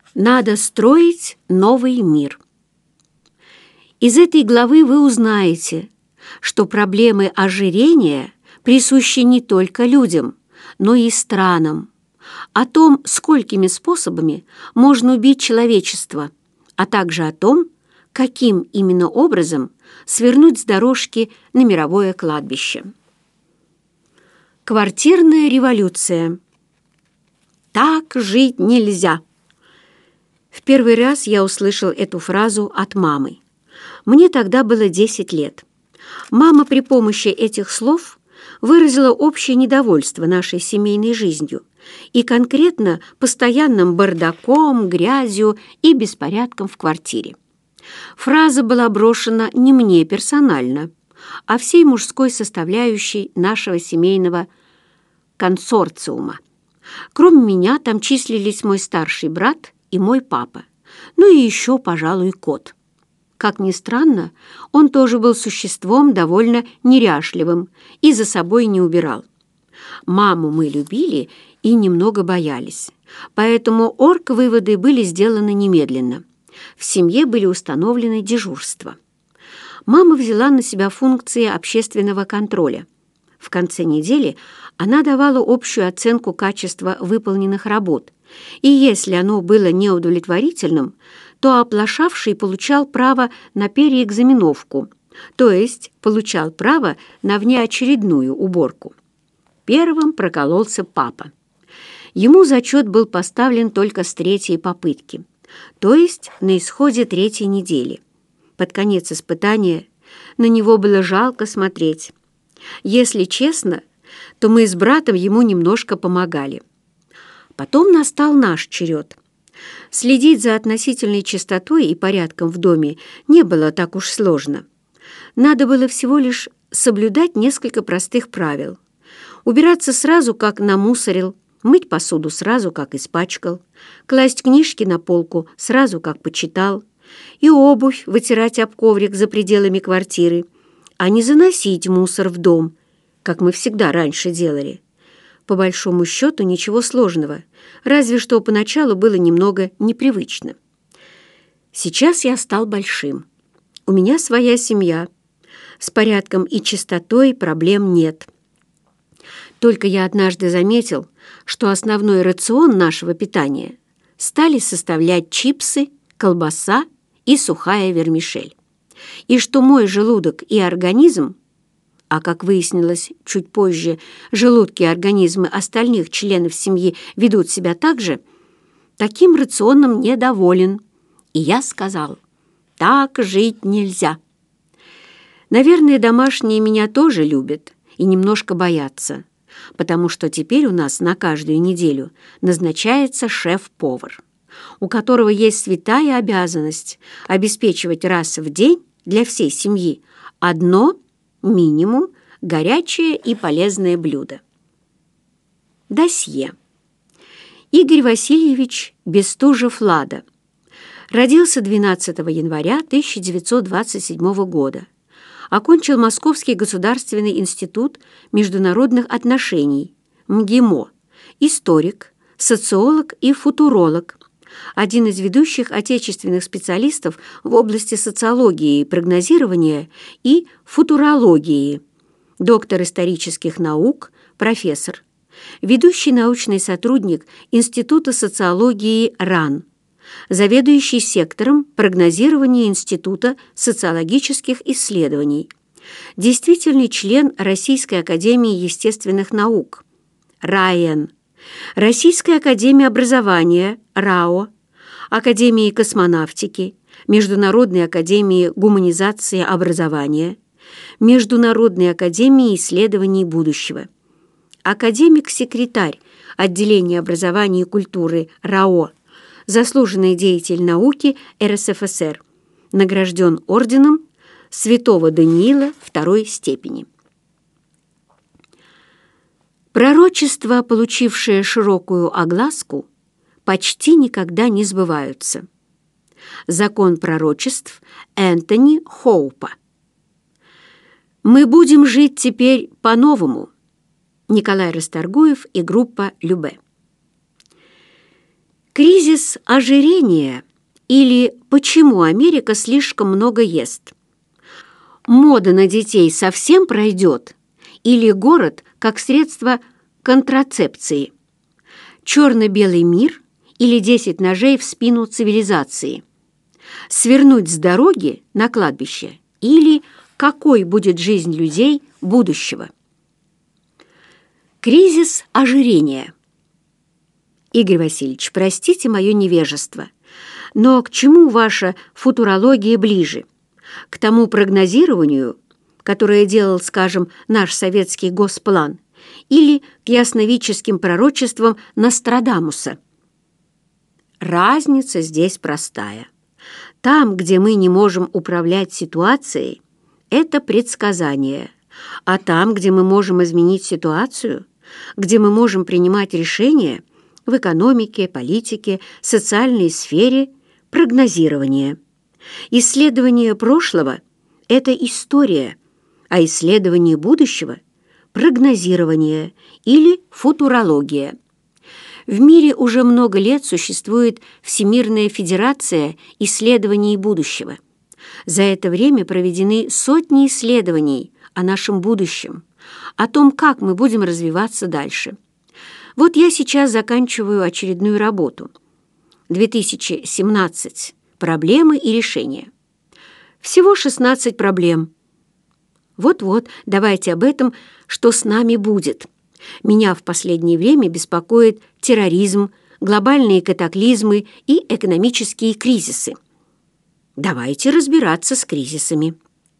Надо строить новый мир. Из этой главы вы узнаете, что проблемы ожирения присущи не только людям, но и странам, о том, сколькими способами можно убить человечество, а также о том, каким именно образом свернуть с дорожки на мировое кладбище. Квартирная революция. Так жить нельзя. В первый раз я услышал эту фразу от мамы. Мне тогда было 10 лет. Мама при помощи этих слов выразила общее недовольство нашей семейной жизнью и конкретно постоянным бардаком, грязью и беспорядком в квартире. Фраза была брошена не мне персонально, а всей мужской составляющей нашего семейного консорциума. Кроме меня там числились мой старший брат и мой папа, ну и еще, пожалуй, кот. Как ни странно, он тоже был существом довольно неряшливым и за собой не убирал. Маму мы любили и немного боялись, поэтому орг-выводы были сделаны немедленно. В семье были установлены дежурства. Мама взяла на себя функции общественного контроля. В конце недели она давала общую оценку качества выполненных работ, и если оно было неудовлетворительным, то оплошавший получал право на переэкзаменовку, то есть получал право на внеочередную уборку. Первым прокололся папа. Ему зачет был поставлен только с 3-й попытки, то есть на исходе 3-й недели. Под конец испытания на него было жалко смотреть. Если честно, то мы с братом ему немножко помогали. Потом настал наш черед. Следить за относительной чистотой и порядком в доме не было так уж сложно. Надо было всего лишь соблюдать несколько простых правил. Убираться сразу, как намусорил, мыть посуду сразу, как испачкал, класть книжки на полку сразу, как почитал, и обувь вытирать об коврик за пределами квартиры, а не заносить мусор в дом, как мы всегда раньше делали. По большому счету ничего сложного, разве что поначалу было немного непривычно. Сейчас я стал большим. У меня своя семья. С порядком и чистотой проблем нет. Только я однажды заметил, что основной рацион нашего питания стали составлять чипсы, колбаса и сухая вермишель. И что мой желудок и организм, а, как выяснилось чуть позже, желудки и организмы остальных членов семьи ведут себя так же, таким рационом недоволен. И я сказал, так жить нельзя. Наверное, домашние меня тоже любят и немножко боятся, потому что теперь у нас на каждую неделю назначается шеф-повар, у которого есть святая обязанность обеспечивать раз в день для всей семьи одно, минимум, горячее и полезное блюдо. Досье. Игорь Васильевич Бестужев-Лада родился 12 января 1927 года. Окончил Московский государственный институт международных отношений, МГИМО, историк, социолог и футуролог, один из ведущих отечественных специалистов в области социологии, прогнозирования и футурологии, доктор исторических наук, профессор, ведущий научный сотрудник Института социологии РАН, заведующий сектором прогнозирования Института социологических исследований, действительный член Российской академии естественных наук, РАЕН, Российской академии образования, РАО, Академии космонавтики, Международной академии гуманизации образования, Международной академии исследований будущего, академик-секретарь отделения образования и культуры РАО, заслуженный деятель науки РСФСР, награжден орденом Святого Даниила II степени. Пророчества, получившие широкую огласку, почти никогда не сбываются. Закон пророчеств Энтони Хоупа. «Мы будем жить теперь по-новому». Николай Расторгуев и группа Любэ. Кризис ожирения или почему Америка слишком много ест? Мода на детей совсем пройдет или город как средство контрацепции? Черно-белый мир или 10 ножей в спину цивилизации? Свернуть с дороги на кладбище или какой будет жизнь людей будущего? Кризис ожирения. Игорь Васильевич, простите мое невежество, но к чему ваша футурология ближе? К тому прогнозированию, которое делал, скажем, наш советский госплан, или к ясновидческим пророчествам Нострадамуса? Разница здесь простая. Там, где мы не можем управлять ситуацией, это предсказание, а там, где мы можем изменить ситуацию, где мы можем принимать решения в экономике, политике, социальной сфере, прогнозирование. Исследование прошлого – это история, а исследование будущего – прогнозирование или футурология. В мире уже много лет существует Всемирная федерация исследований будущего. За это время проведены сотни исследований о нашем будущем, о том, как мы будем развиваться дальше. Вот я сейчас заканчиваю очередную работу. 2017. Проблемы и решения. Всего 16 проблем. Вот-вот, давайте об этом, что с нами будет. Меня в последнее время беспокоит терроризм, глобальные катаклизмы и экономические кризисы. Давайте разбираться с кризисами.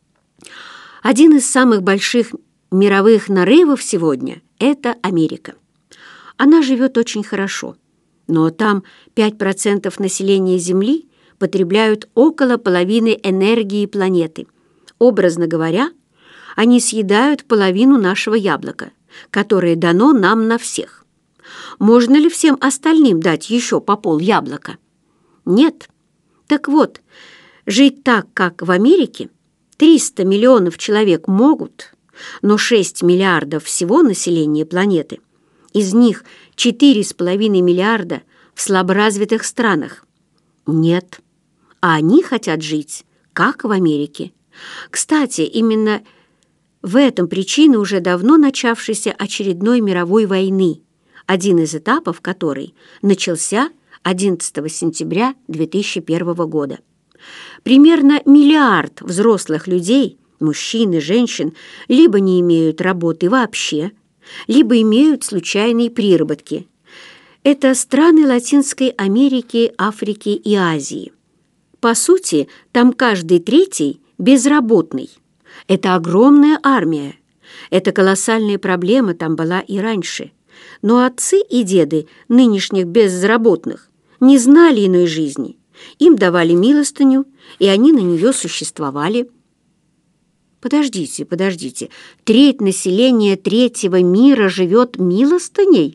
Один из самых больших мировых нарывов сегодня – это Америка. Она живет очень хорошо, но там 5% населения Земли потребляют около половины энергии планеты. Образно говоря, они съедают половину нашего яблока, которое дано нам на всех. Можно ли всем остальным дать еще по пол яблока? Нет. Так вот, жить так, как в Америке, 300 миллионов человек могут, но 6 миллиардов всего населения планеты, из них 4,5 миллиарда в слаборазвитых странах. Нет. А они хотят жить, как в Америке. Кстати, именно в этом причина уже давно начавшейся очередной мировой войны, один из этапов которой начался 11 сентября 2001 года. Примерно миллиард взрослых людей, мужчин и женщин, либо не имеют работы вообще, либо имеют случайные приработки. Это страны Латинской Америки, Африки и Азии. По сути, там каждый третий безработный. Это огромная армия. Эта колоссальная проблема там была и раньше. Но отцы и деды нынешних безработных не знали иной жизни. Им давали милостыню, и они на нее существовали. Подождите, треть населения третьего мира живет милостыней?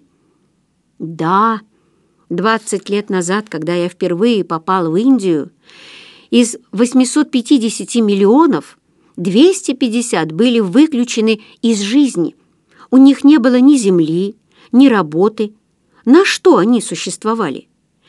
Да, 20 лет назад, когда я впервые попал в Индию, из 850 миллионов 250 были выключены из жизни. У них не было ни земли, ни работы. На что они существовали?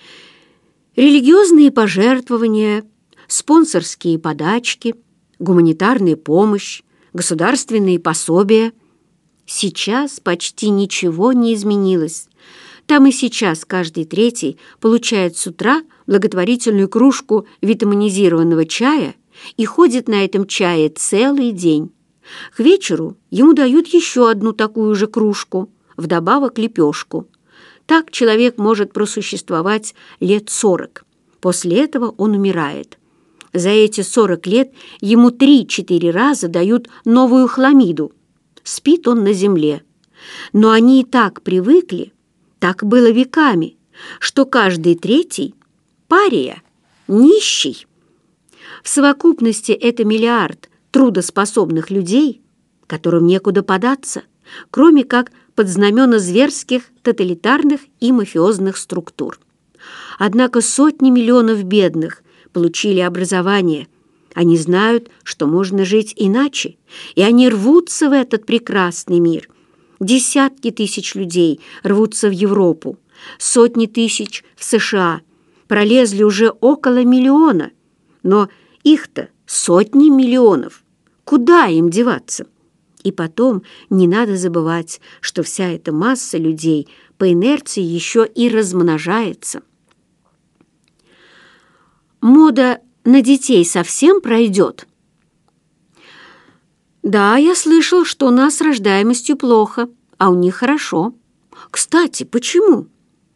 Религиозные пожертвования, спонсорские подачки, гуманитарная помощь, государственные пособия. Сейчас почти ничего не изменилось. Там и сейчас каждый третий получает с утра благотворительную кружку витаминизированного чая и ходит на этом чае целый день. К вечеру ему дают еще одну такую же кружку, вдобавок лепешку. Так человек может просуществовать лет 40. После этого он умирает. За эти 40 лет ему 3-4 раза дают новую хламиду. Спит он на земле. Но они и так привыкли, так было веками, что каждый третий – пария, нищий. В совокупности это миллиард трудоспособных людей, которым некуда податься, кроме как под знамена зверских, тоталитарных и мафиозных структур. Однако сотни миллионов бедных получили образование. Они знают, что можно жить иначе, и они рвутся в этот прекрасный мир. Десятки тысяч людей рвутся в Европу, Сотни тысяч в США, пролезли уже около миллиона, но их-то сотни миллионов. Куда им деваться? И потом не надо забывать, что вся эта масса людей по инерции еще и размножается. Мода на детей совсем пройдет? Да, я слышал, что у нас с рождаемостью плохо, а у них хорошо. Кстати, почему?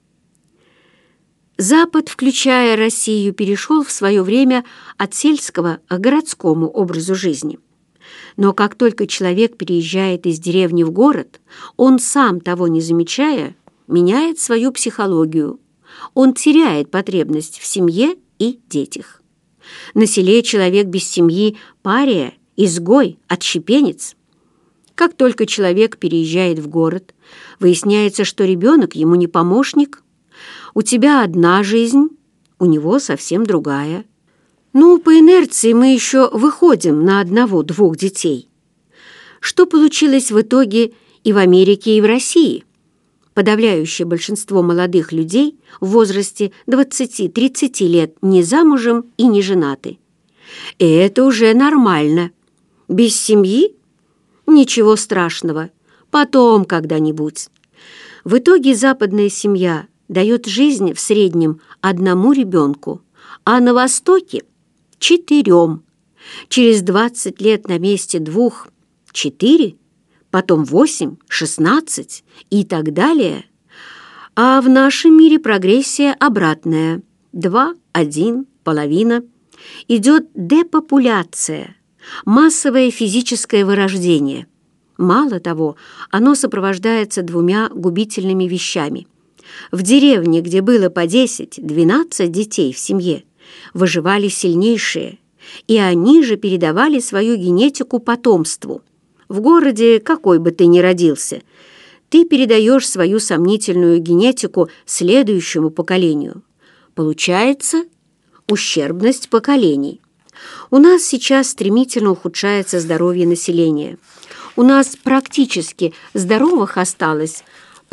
Запад, включая Россию, перешел в свое время от сельского к городскому образу жизни. Но как только человек переезжает из деревни в город, он, сам того не замечая, меняет свою психологию. Он теряет потребность в семье и детях. На селе человек без семьи – пария, изгой, отщепенец. Как только человек переезжает в город, выясняется, что ребенок ему не помощник. У тебя одна жизнь, у него совсем другая. Ну, по инерции мы еще выходим на одного-двух детей. Что получилось в итоге и в Америке, и в России? Подавляющее большинство молодых людей в возрасте 20-30 лет не замужем и не женаты. И это уже нормально. Без семьи? Ничего страшного. Потом когда-нибудь. В итоге западная семья дает жизнь в среднем одному ребенку, а на Востоке – 4. Через 20 лет на месте 2 – 4, потом 8, 16 и так далее. А в нашем мире прогрессия обратная – 2, 1, половина. Идет депопуляция, массовое физическое вырождение. Мало того, оно сопровождается 2 губительными вещами. В деревне, где было по 10-12 детей в семье, выживали сильнейшие, и они же передавали свою генетику потомству. В городе, какой бы ты ни родился, ты передаешь свою сомнительную генетику следующему поколению. Получается ущербность поколений. У нас сейчас стремительно ухудшается здоровье населения. У нас практически здоровых осталось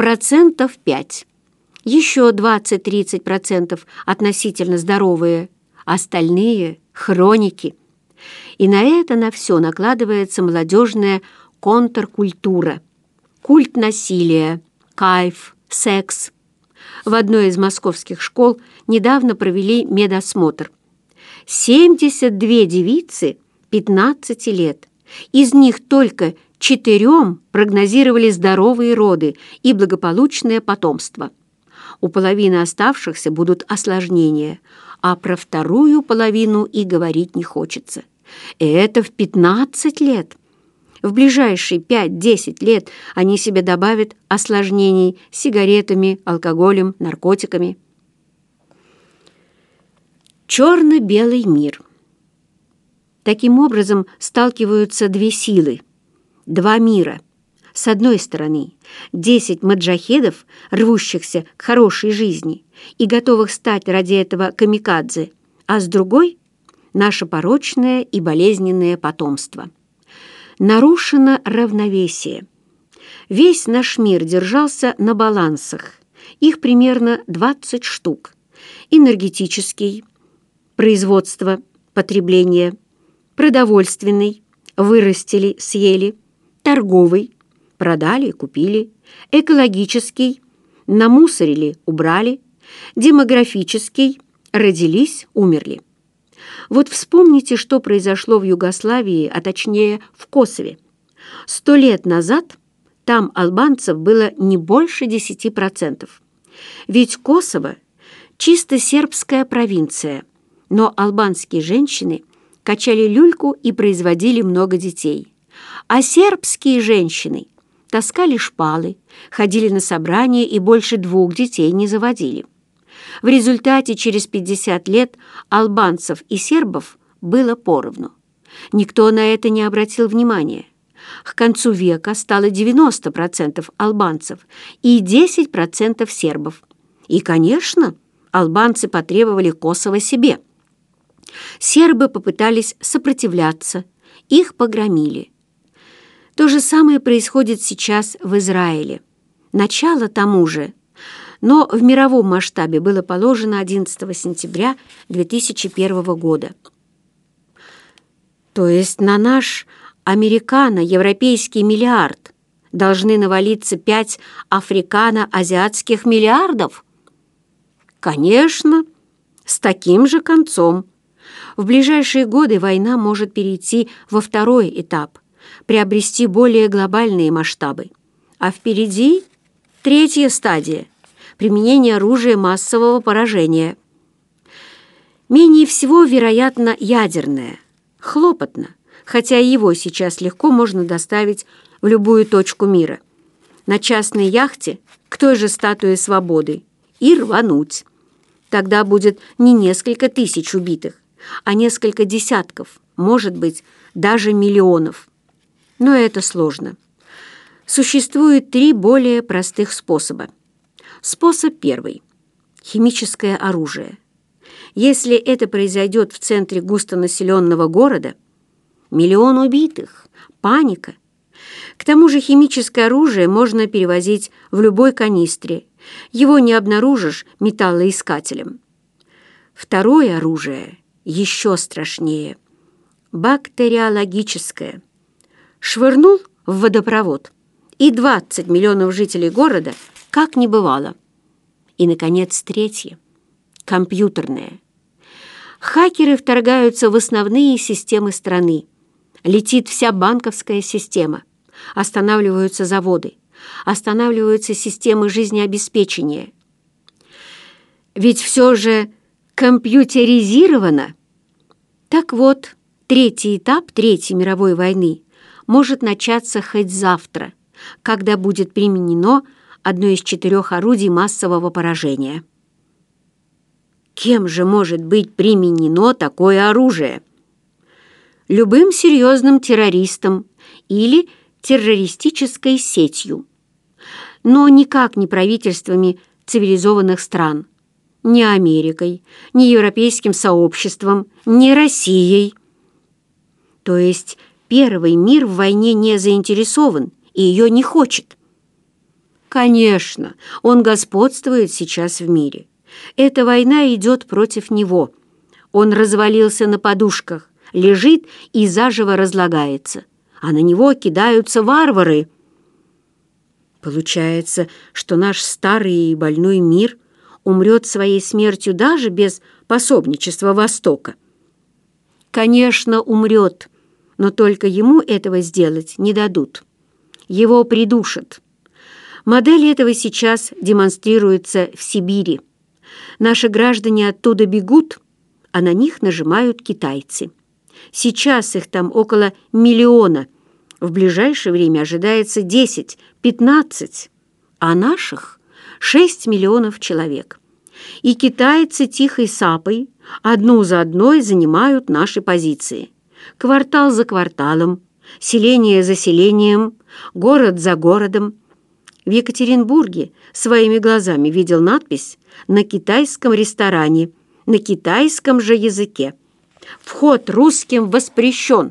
5%. Еще 20-30% относительно здоровые, остальные – хроники. И на это на все накладывается молодежная контркультура, культ насилия, кайф, секс. В одной из московских школ недавно провели медосмотр. 72 девицы 15 лет, из них только 4 прогнозировали здоровые роды и благополучное потомство. У половины оставшихся будут осложнения, а про вторую половину и говорить не хочется. И это в 15 лет. В ближайшие 5-10 лет они себе добавят осложнений сигаретами, алкоголем, наркотиками. Черно-белый мир. Таким образом сталкиваются 2 силы, 2 мира. С одной стороны, 10 маджахедов, рвущихся к хорошей жизни и готовых стать ради этого камикадзе, а с другой – наше порочное и болезненное потомство. Нарушено равновесие. Весь наш мир держался на балансах. Их примерно 20 штук. Энергетический, производство, потребление, продовольственный, вырастили, съели, торговый, продали, купили, экологический, намусорили, убрали, демографический, родились, умерли. Вот вспомните, что произошло в Югославии, а точнее в Косове. 100 лет назад там албанцев было не больше 10%. Ведь Косово – чисто сербская провинция, но албанские женщины качали люльку и производили много детей. А сербские женщины таскали шпалы, ходили на собрания и больше 2 детей не заводили. В результате через 50 лет албанцев и сербов было поровну. Никто на это не обратил внимания. К концу века стало 90% албанцев и 10% сербов. И, конечно, албанцы потребовали Косово себе. Сербы попытались сопротивляться, их погромили. То же самое происходит сейчас в Израиле. Начало тому же. но в мировом масштабе было положено 11 сентября 2001 года. То есть на наш американо-европейский миллиард должны навалиться 5 африкано-азиатских миллиардов? Конечно, с таким же концом. В ближайшие годы война может перейти во второй этап, приобрести более глобальные масштабы. А впереди третья стадия – применение оружия массового поражения. Менее всего, вероятно, ядерное. Хлопотно, хотя его сейчас легко можно доставить в любую точку мира. На частной яхте к той же статуе свободы и рвануть. Тогда будет не несколько тысяч убитых, а несколько десятков, может быть, даже миллионов. Но это сложно. Существует 3 более простых способа. Способ первый – химическое оружие. Если это произойдет в центре густонаселенного города, миллион убитых, паника. К тому же химическое оружие можно перевозить в любой канистре. Его не обнаружишь металлоискателем. Второе оружие еще страшнее. Бактериологическое. Швырнул в водопровод, и 20 миллионов жителей города как не бывало. И, наконец, третье. Компьютерное. Хакеры вторгаются в основные системы страны. Летит вся банковская система. Останавливаются заводы. Останавливаются системы жизнеобеспечения. Ведь все же компьютеризировано. Так вот, третий этап Третьей мировой войны может начаться хоть завтра, когда будет применено одно из 4 орудий массового поражения. Кем же может быть применено такое оружие? Любым серьезным террористом или террористической сетью, но никак не правительствами цивилизованных стран, ни Америкой, ни европейским сообществом, ни Россией. То есть первый мир в войне не заинтересован и ее не хочет. Конечно, он господствует сейчас в мире. Эта война идет против него. Он развалился на подушках, лежит и заживо разлагается, а на него кидаются варвары. Получается, что наш старый и больной мир умрет своей смертью даже без пособничества Востока. Конечно, умрет, но только ему этого сделать не дадут. Его придушат. Модель этого сейчас демонстрируется в Сибири. Наши граждане оттуда бегут, а на них нажимают китайцы. Сейчас их там около 1 миллиона. В ближайшее время ожидается 10-15, а наших 6 миллионов человек. И китайцы тихой сапой одну за одной занимают наши позиции. Квартал за кварталом, селение за селением, город за городом. В Екатеринбурге своими глазами видел надпись на китайском ресторане, на китайском же языке. Вход русским воспрещен.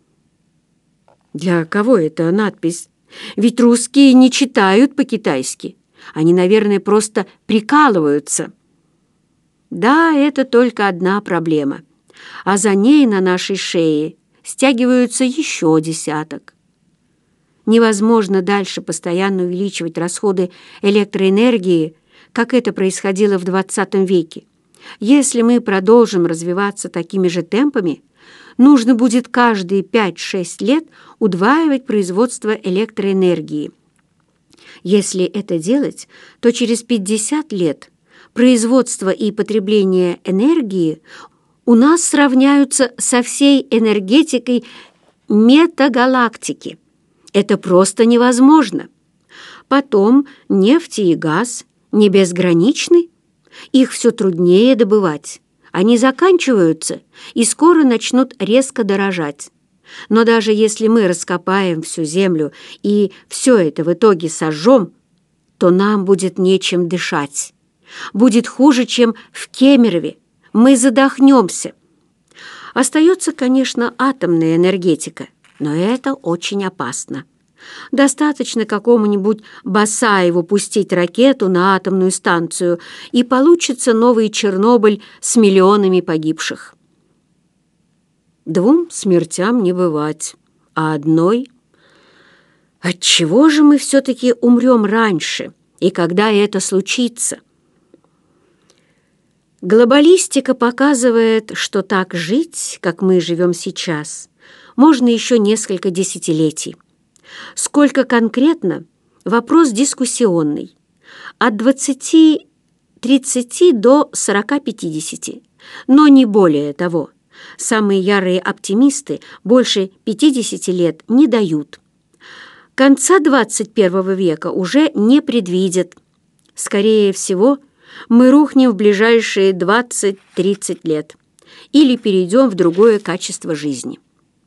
Для кого эта надпись? Ведь русские не читают по-китайски. Они, наверное, просто прикалываются. Да, это только одна проблема. А за ней на нашей шее стягиваются еще десяток. Невозможно дальше постоянно увеличивать расходы электроэнергии, как это происходило в 20 веке. Если мы продолжим развиваться такими же темпами, нужно будет каждые 5-6 лет удваивать производство электроэнергии. Если это делать, то через 50 лет производство и потребление энергии у нас сравняются со всей энергетикой метагалактики. Это просто невозможно. Потом нефть и газ не безграничны, их все труднее добывать. Они заканчиваются и скоро начнут резко дорожать. Но даже если мы раскопаем всю землю и все это в итоге сожжем, то нам будет нечем дышать. Будет хуже, чем в Кемерове. Мы задохнемся. Остается, конечно, атомная энергетика, но это очень опасно. Достаточно какому-нибудь Басаеву пустить ракету на атомную станцию, и получится новый Чернобыль с миллионами погибших. 2 смертям не бывать, а одной... Отчего же мы все-таки умрем раньше, и когда это случится? Глобалистика показывает, что так жить, как мы живем сейчас, можно еще несколько десятилетий. Сколько конкретно – вопрос дискуссионный. От 20-30 до 40-50, но не более того. Самые ярые оптимисты больше 50 лет не дают. Конца 21 века уже не предвидят. Скорее всего, мы рухнем в ближайшие 20-30 лет или перейдем в другое качество жизни.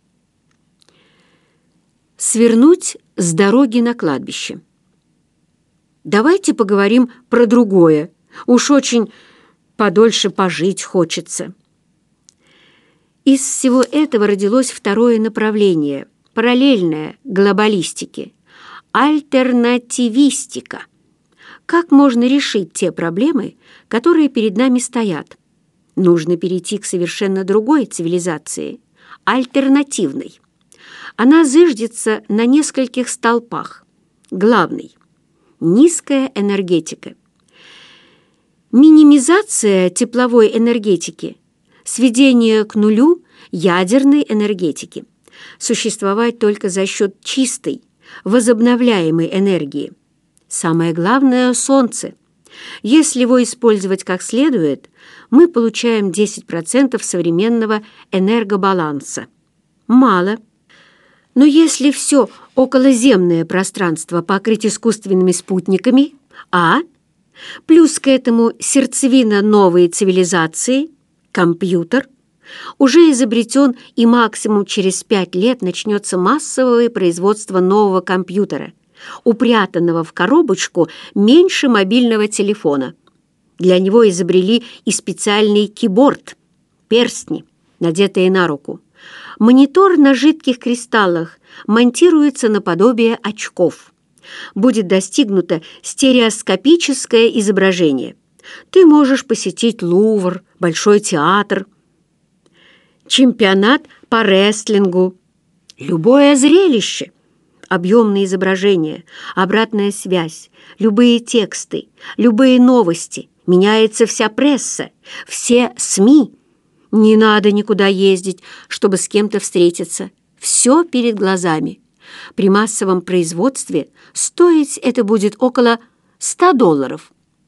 Свернуть с дороги на кладбище. Давайте поговорим про другое. Уж очень подольше пожить хочется. Из всего этого родилось второе направление, параллельное глобалистике – альтернативистика. Как можно решить те проблемы, которые перед нами стоят? Нужно перейти к совершенно другой цивилизации – альтернативной. Она зыждется на нескольких столпах. Главный – низкая энергетика. Минимизация тепловой энергетики, сведение к нулю ядерной энергетики. Существовать только за счет чистой, возобновляемой энергии. Самое главное – Солнце. Если его использовать как следует, мы получаем 10% современного энергобаланса. Мало. Но если все околоземное пространство покрыть искусственными спутниками, плюс к этому сердцевина новой цивилизации, компьютер, уже изобретен, и максимум через 5 лет начнется массовое производство нового компьютера, упрятанного в коробочку меньше мобильного телефона. Для него изобрели и специальный киборд, перстни, надетые на руку. Монитор на жидких кристаллах монтируется наподобие очков. Будет достигнуто стереоскопическое изображение. Ты можешь посетить Лувр, Большой театр, чемпионат по рестлингу. Любое зрелище, объемные изображения, обратная связь, любые тексты, любые новости, меняется вся пресса, все СМИ. Не надо никуда ездить, чтобы с кем-то встретиться. Все перед глазами. При массовом производстве стоить это будет около $100.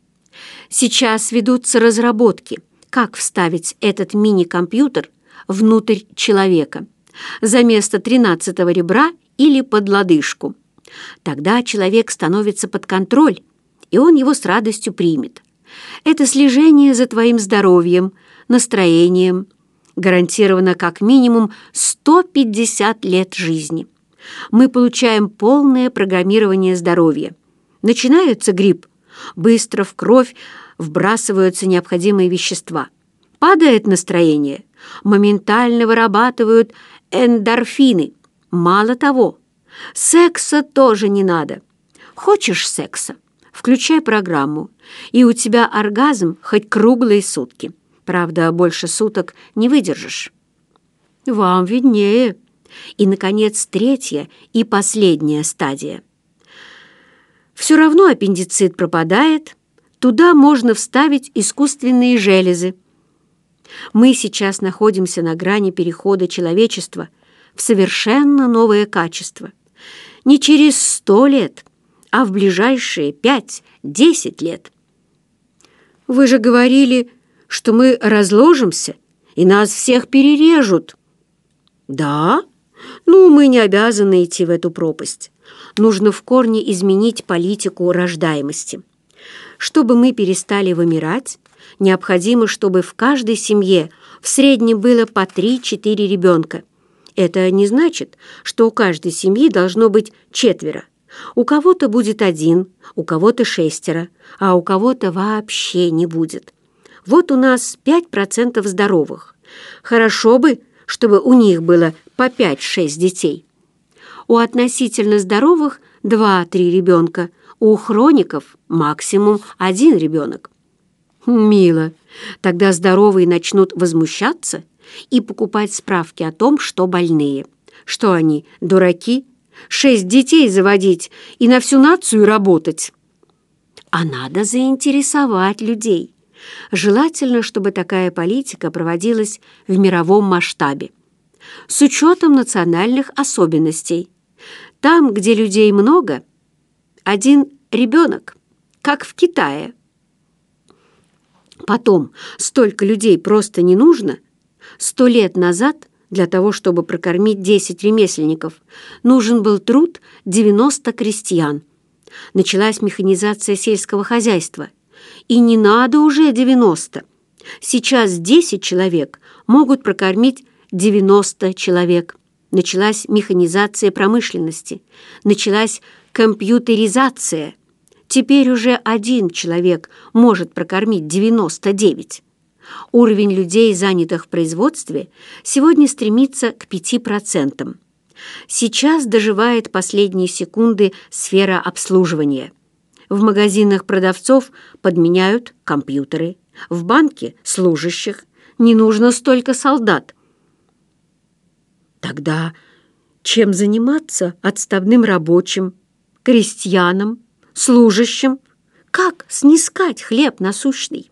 Сейчас ведутся разработки, как вставить этот мини-компьютер внутрь человека, за место 13-го ребра или под лодыжку. Тогда человек становится под контроль, и он его с радостью примет. Это слежение за твоим здоровьем, настроением, гарантировано как минимум 150 лет жизни. Мы получаем полное программирование здоровья. Начинается грипп, быстро в кровь вбрасываются необходимые вещества. Падает настроение, моментально вырабатывают эндорфины. Мало того, секса тоже не надо. Хочешь секса? Включай программу, и у тебя оргазм хоть круглые сутки. Правда, больше суток не выдержишь. Вам виднее. И, наконец, третья и последняя стадия. Все равно аппендицит пропадает, туда можно вставить искусственные железы. Мы сейчас находимся на грани перехода человечества в совершенно новое качество. Не через 100 лет, а в ближайшие 5-10 лет. Вы же говорили, что мы разложимся, и нас всех перережут. Да? Ну, мы не обязаны идти в эту пропасть. Нужно в корне изменить политику рождаемости. Чтобы мы перестали вымирать, необходимо, чтобы в каждой семье в среднем было по 3-4 ребенка. Это не значит, что у каждой семьи должно быть 4. У кого-то будет 1, у кого-то 6, а у кого-то вообще не будет. Вот у нас 5% здоровых. Хорошо бы, чтобы у них было по 5-6 детей. У относительно здоровых 2-3 ребенка, у хроников максимум 1 ребенок. Мило. Тогда здоровые начнут возмущаться и покупать справки о том, что больные. Что они, дураки? 6 детей заводить и на всю нацию работать? А надо заинтересовать людей. Желательно, чтобы такая политика проводилась в мировом масштабе, с учетом национальных особенностей. Там, где людей много, 1 ребенок, как в Китае. Потом, столько людей просто не нужно. 100 лет назад для того, чтобы прокормить 10 ремесленников, нужен был труд 90 крестьян. Началась механизация сельского хозяйства. И не надо уже 90. Сейчас 10 человек могут прокормить 90 человек. Началась механизация промышленности. Началась компьютеризация. Теперь уже 1 человек может прокормить 99. Уровень людей, занятых в производстве, сегодня стремится к 5%. Сейчас доживает последние секунды сфера обслуживания. В магазинах продавцов подменяют компьютеры, в банке – служащих. Не нужно столько солдат. Тогда чем заниматься отставным рабочим, крестьянам, служащим? Как снискать хлеб насущный?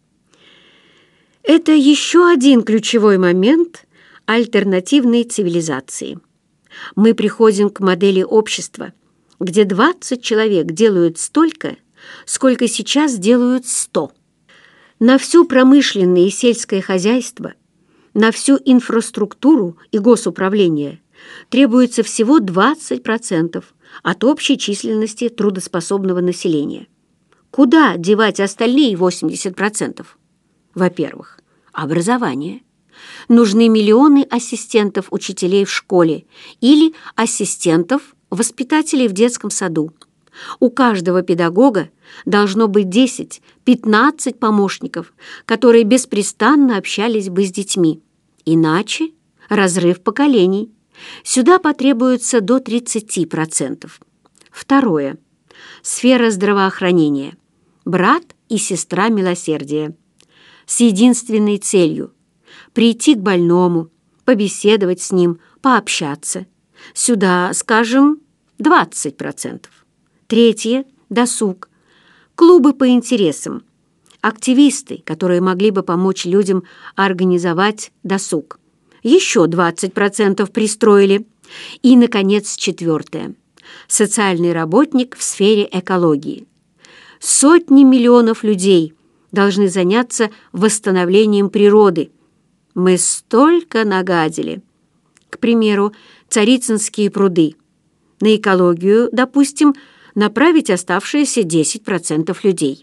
Это еще один ключевой момент альтернативной цивилизации. Мы приходим к модели общества, где 20 человек делают столько, сколько сейчас делают 100. На всю промышленное и сельское хозяйство, на всю инфраструктуру и госуправление требуется всего 20% от общей численности трудоспособного населения. Куда девать остальные 80%? Во-первых, образование. Нужны миллионы ассистентов учителей в школе или ассистентов воспитателей в детском саду. У каждого педагога должно быть 10-15 помощников, которые беспрестанно общались бы с детьми. Иначе разрыв поколений. Сюда потребуется до 30%. Второе. Сфера здравоохранения. Брат и сестра милосердия. С единственной целью – прийти к больному, побеседовать с ним, пообщаться. Сюда, скажем, 20%. Третье – досуг. Клубы по интересам. Активисты, которые могли бы помочь людям организовать досуг. Еще 20% пристроили. И, наконец, 4. Социальный работник в сфере экологии. Сотни миллионов людей должны заняться восстановлением природы. Мы столько нагадили. К примеру, Царицынские пруды. На экологию, допустим, направить оставшиеся 10% людей.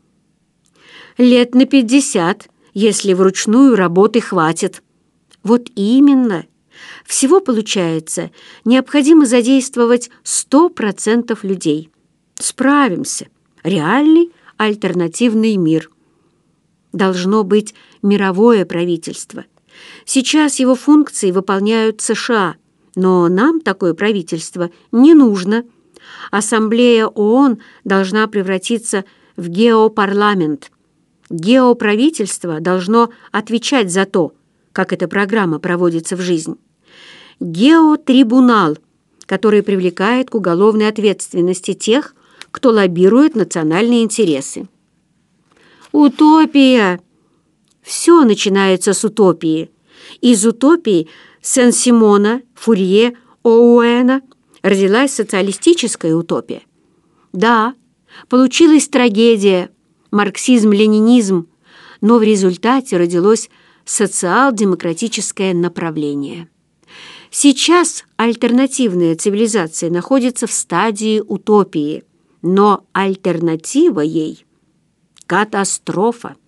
Лет на 50, если вручную работы хватит. Вот именно. Всего, получается, необходимо задействовать 100% людей. Справимся. Реальный альтернативный мир. Должно быть мировое правительство. Сейчас его функции выполняют США, но нам такое правительство не нужно. Ассамблея ООН должна превратиться в геопарламент. Геоправительство должно отвечать за то, как эта программа проводится в жизнь. Геотрибунал, который привлекает к уголовной ответственности тех, кто лоббирует национальные интересы. Утопия! Все начинается с утопии. Из утопии Сен-Симона, Фурье, Оуэна родилась социалистическая утопия. Да, получилась трагедия, марксизм-ленинизм, но в результате родилось социал-демократическое направление. Сейчас альтернативная цивилизация находится в стадии утопии, но альтернатива ей – катастрофа.